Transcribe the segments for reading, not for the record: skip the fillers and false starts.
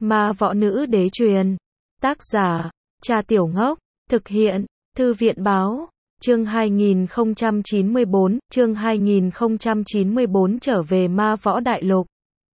Ma võ nữ đế truyền. Tác giả, Cha Tiểu Ngốc. Thực hiện, Thư viện báo. Chương 2094, chương 2094 trở về Ma Võ Đại Lục.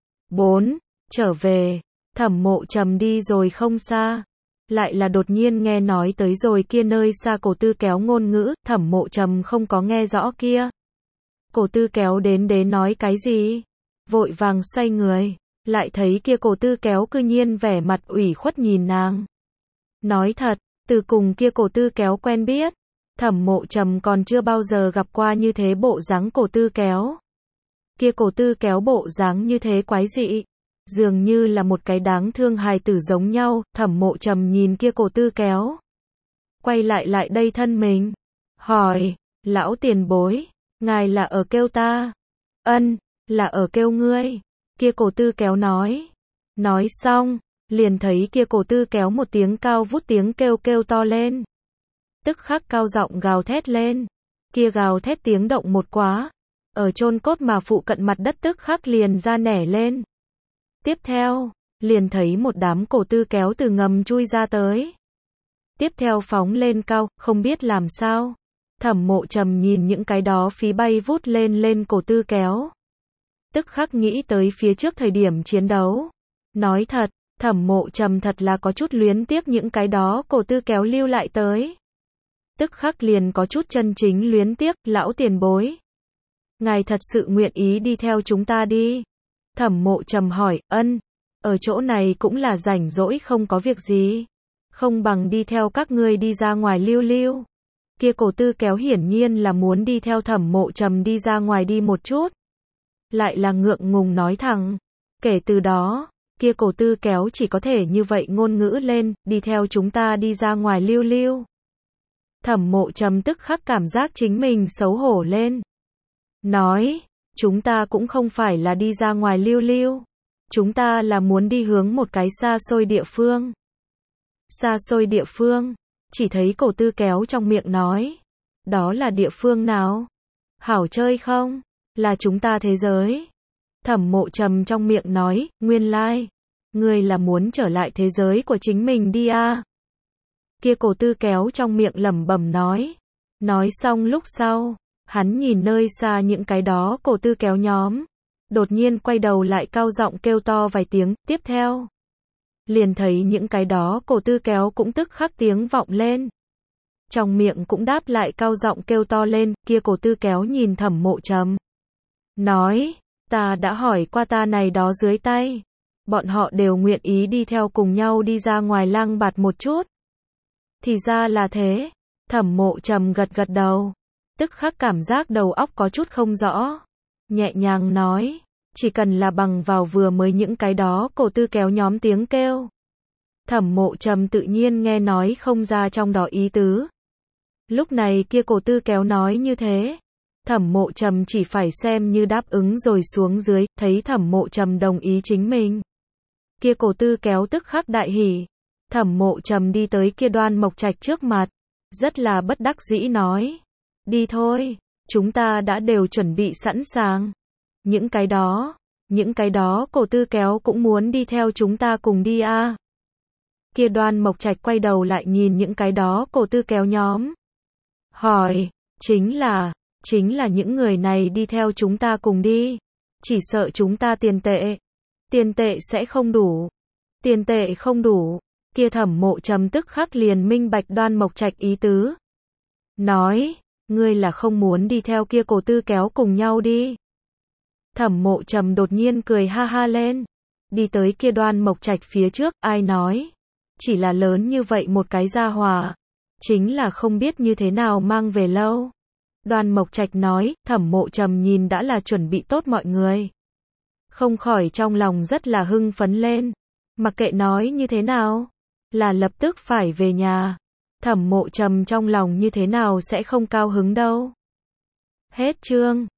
4. Trở về, Thẩm Mộ Trầm đi rồi không xa. Lại là đột nhiên nghe nói tới rồi kia nơi xa Cổ Tư Kéo ngôn ngữ, Thẩm Mộ Trầm không có nghe rõ kia. Cổ Tư Kéo đến nói cái gì? Vội vàng xoay người, lại thấy kia Cổ Tư Kéo cư nhiên vẻ mặt ủy khuất nhìn nàng. Nói thật, từ cùng kia Cổ Tư Kéo quen biết, Thẩm Mộ Trầm còn chưa bao giờ gặp qua như thế bộ dáng Cổ Tư Kéo. Kia Cổ Tư Kéo bộ dáng như thế quái dị, dường như là một cái đáng thương hài tử giống nhau. Thẩm Mộ Trầm nhìn kia Cổ Tư Kéo, quay lại đây thân mình, hỏi, lão tiền bối, ngài là ở kêu ta? Ân, là ở kêu ngươi. Kia Cổ Tư Kéo nói. Nói xong, liền thấy kia Cổ Tư Kéo một tiếng cao vút tiếng kêu to lên. Tức khắc cao giọng gào thét lên. Kia gào thét tiếng động một quá, ở chôn cốt mà phụ cận mặt đất tức khắc liền ra nẻ lên. Tiếp theo, liền thấy một đám Cổ Tư Kéo từ ngầm chui ra tới. Tiếp theo phóng lên cao, không biết làm sao. Thẩm Mộ Trầm nhìn những cái đó phí bay vút lên Cổ Tư Kéo, tức khắc nghĩ tới phía trước thời điểm chiến đấu. Nói thật, Thẩm Mộ Trầm thật là có chút luyến tiếc những cái đó Cổ Tư Kéo lưu lại tới. Tức khắc liền có chút chân chính luyến tiếc. Lão tiền bối, ngài thật sự nguyện ý đi theo chúng ta đi? Thẩm Mộ Trầm hỏi. Ân, ở chỗ này cũng là rảnh rỗi không có việc gì, không bằng đi theo các ngươi đi ra ngoài lưu lưu. Kia Cổ Tư Kéo hiển nhiên là muốn đi theo Thẩm Mộ Trầm đi ra ngoài đi một chút, lại là ngượng ngùng nói thẳng. Kể từ đó, kia Cổ Tư Kéo chỉ có thể như vậy ngôn ngữ lên, đi theo chúng ta đi ra ngoài lưu lưu. Thẩm Mộ Trầm tức khắc cảm giác chính mình xấu hổ lên. Nói, chúng ta cũng không phải là đi ra ngoài lưu lưu, chúng ta là muốn đi hướng một cái xa xôi địa phương. Xa xôi địa phương? Chỉ thấy Cổ Tư Kéo trong miệng nói, đó là địa phương nào? Hảo chơi không? Là chúng ta thế giới. Thẩm Mộ Trầm trong miệng nói, nguyên lai, ngươi là muốn trở lại thế giới của chính mình đi à? Kia Cổ Tư Kéo trong miệng lẩm bẩm nói. Nói xong lúc sau, hắn nhìn nơi xa những cái đó Cổ Tư Kéo nhóm, đột nhiên quay đầu lại cao giọng kêu to vài tiếng. Tiếp theo, liền thấy những cái đó Cổ Tư Kéo cũng tức khắc tiếng vọng lên, trong miệng cũng đáp lại cao giọng kêu to lên. Kia Cổ Tư Kéo nhìn Thẩm Mộ Trầm, nói, ta đã hỏi qua ta này đó dưới tay, bọn họ đều nguyện ý đi theo cùng nhau đi ra ngoài lang bạt một chút. Thì ra là thế. Thẩm Mộ Trầm gật đầu, tức khắc cảm giác đầu óc có chút không rõ, nhẹ nhàng nói, chỉ cần là bằng vào vừa mới những cái đó Cổ Tư Kéo nhóm tiếng kêu, Thẩm Mộ Trầm tự nhiên nghe nói không ra trong đó ý tứ. Lúc này kia Cổ Tư Kéo nói như thế, Thẩm Mộ Trầm chỉ phải xem như đáp ứng rồi xuống dưới. Thấy Thẩm Mộ Trầm đồng ý chính mình, kia Cổ Tư Kéo tức khắc đại hỉ. Thẩm Mộ Trầm đi tới kia Đoan Mộc Trạch trước mặt, rất là bất đắc dĩ nói, đi thôi, chúng ta đã đều chuẩn bị sẵn sàng. Những cái đó Cổ Tư Kéo cũng muốn đi theo chúng ta cùng đi à? Kia Đoan Mộc Trạch quay đầu lại nhìn những cái đó Cổ Tư Kéo nhóm, hỏi, chính là những người này đi theo chúng ta cùng đi, chỉ sợ chúng ta tiền tệ sẽ không đủ. Tiền tệ không đủ? Kia Thẩm Mộ Trầm tức khắc liền minh bạch Đoan Mộc Trạch ý tứ. Nói, ngươi là không muốn đi theo kia Cổ Tư Kéo cùng nhau đi. Thẩm Mộ Trầm đột nhiên cười ha ha lên, đi tới kia Đoan Mộc Trạch phía trước. Ai nói, chỉ là lớn như vậy một cái gia hỏa, chính là không biết như thế nào mang về lâu. Đoan Mộc Trạch nói. Thẩm Mộ Trầm nhìn đã là chuẩn bị tốt mọi người, không khỏi trong lòng rất là hưng phấn lên. Mặc kệ nói như thế nào, là lập tức phải về nhà. Thẩm Mộ Trầm trong lòng như thế nào sẽ không cao hứng đâu. Hết chương.